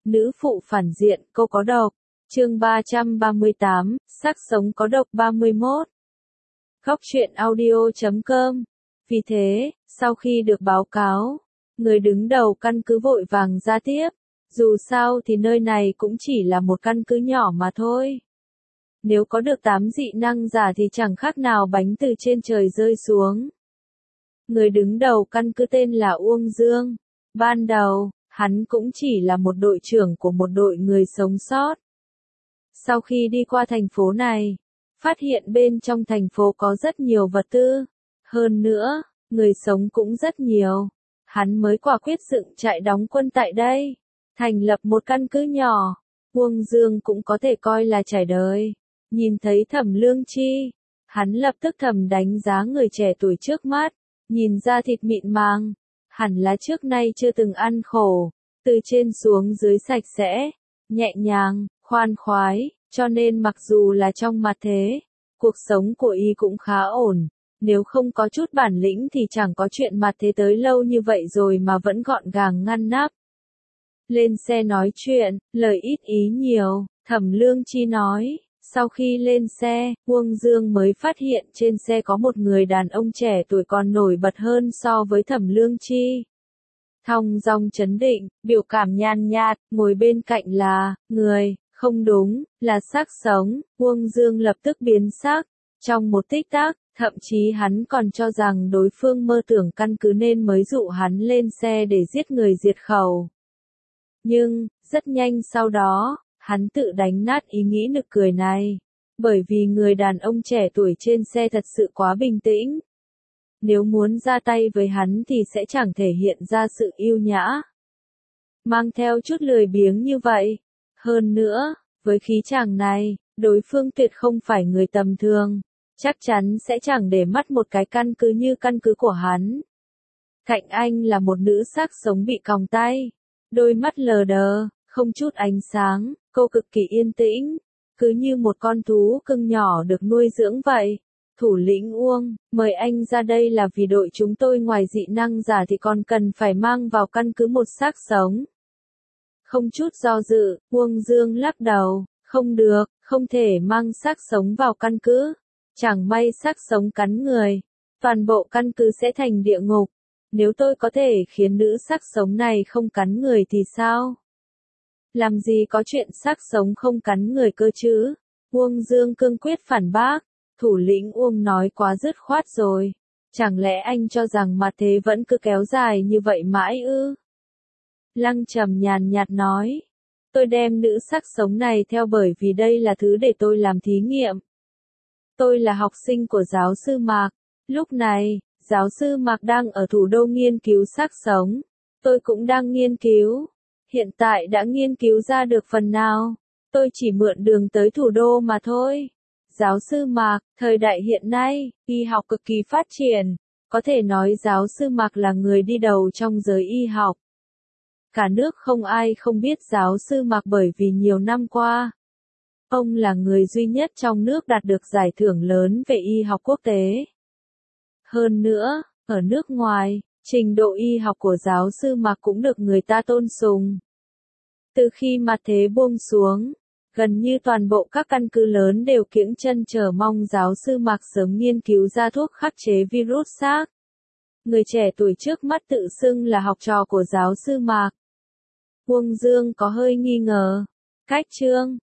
Nữ phụ phản diện, cô có độc. Chương 338, xác sống có độc 31. Góc truyện audio.com. Vì thế, sau khi được báo cáo, người đứng đầu căn cứ vội vàng ra tiếp. Dù sao thì nơi này cũng chỉ là một căn cứ nhỏ mà thôi. Nếu có được 8 dị năng giả thì chẳng khác nào bánh từ trên trời rơi xuống. Người đứng đầu căn cứ tên là Uông Dương. Ban đầu, hắn cũng chỉ là một đội trưởng của một đội người sống sót. Sau khi đi qua thành phố này, phát hiện bên trong thành phố có rất nhiều vật tư. Hơn nữa, người sống cũng rất nhiều. Hắn mới quả quyết dựng trại đóng quân tại đây, thành lập một căn cứ nhỏ. Uông Dương cũng có thể coi là trải đời. Nhìn thấy Thẩm Lương Chi, hắn lập tức thầm đánh giá người trẻ tuổi trước mắt. Nhìn ra thịt mịn màng, hẳn là trước nay chưa từng ăn khổ, từ trên xuống dưới sạch sẽ, nhẹ nhàng, khoan khoái, cho nên mặc dù là trong mặt thế, cuộc sống của y cũng khá ổn. Nếu không có chút bản lĩnh thì chẳng có chuyện mặt thế tới lâu như vậy rồi mà vẫn gọn gàng ngăn nắp. Lên xe nói chuyện, lời ít ý nhiều, Thẩm Lương Chi nói. Sau khi lên xe, Uông Dương mới phát hiện trên xe có một người đàn ông trẻ tuổi còn nổi bật hơn so với Thẩm Lương Chi. Thong dong trấn định, biểu cảm nhàn nhạt, ngồi bên cạnh là, người, không đúng, là xác sống. Uông Dương lập tức biến sắc. Trong một tích tắc, thậm chí hắn còn cho rằng đối phương mơ tưởng căn cứ nên mới dụ hắn lên xe để giết người diệt khẩu. Nhưng, rất nhanh sau đó, hắn tự đánh nát ý nghĩ nực cười này. Bởi vì người đàn ông trẻ tuổi trên xe thật sự quá bình tĩnh. Nếu muốn ra tay với hắn thì sẽ chẳng thể hiện ra sự yêu nhã, mang theo chút lười biếng như vậy. Hơn nữa, với khí chàng này, đối phương tuyệt không phải người tầm thường. Chắc chắn sẽ chẳng để mắt một cái căn cứ như căn cứ của hắn. Cạnh anh là một nữ xác sống bị còng tay. Đôi mắt lờ đờ, không chút ánh sáng, cô cực kỳ yên tĩnh. Cứ như một con thú cưng nhỏ được nuôi dưỡng vậy. Thủ lĩnh Uông, mời anh ra đây là vì đội chúng tôi ngoài dị năng giả thì còn cần phải mang vào căn cứ một xác sống. Không chút do dự, Uông Dương lắc đầu, không được, không thể mang xác sống vào căn cứ. Chẳng may xác sống cắn người, toàn bộ căn cứ sẽ thành địa ngục. Nếu tôi có thể khiến nữ xác sống này không cắn người thì sao? Làm gì có chuyện xác sống không cắn người cơ chứ? Uông Dương cương quyết phản bác. Thủ lĩnh Uông nói quá dứt khoát rồi. Chẳng lẽ anh cho rằng mặt thế vẫn cứ kéo dài như vậy mãi ư? Lăng Trầm nhàn nhạt nói. Tôi đem nữ xác sống này theo bởi vì đây là thứ để tôi làm thí nghiệm. Tôi là học sinh của giáo sư Mạc. Lúc này, giáo sư Mạc đang ở thủ đô nghiên cứu xác sống. Tôi cũng đang nghiên cứu. Hiện tại đã nghiên cứu ra được phần nào. Tôi chỉ mượn đường tới thủ đô mà thôi. Giáo sư Mạc, thời đại hiện nay, y học cực kỳ phát triển. Có thể nói giáo sư Mạc là người đi đầu trong giới y học. Cả nước không ai không biết giáo sư Mạc bởi vì nhiều năm qua, ông là người duy nhất trong nước đạt được giải thưởng lớn về y học quốc tế. Hơn nữa, ở nước ngoài, trình độ y học của giáo sư Mạc cũng được người ta tôn sùng. Từ khi mặt thế buông xuống, gần như toàn bộ các căn cứ lớn đều kiễng chân chờ mong giáo sư Mạc sớm nghiên cứu ra thuốc khắc chế virus SARS. Người trẻ tuổi trước mắt tự xưng là học trò của giáo sư Mạc. Uông Dương có hơi nghi ngờ. Cách chương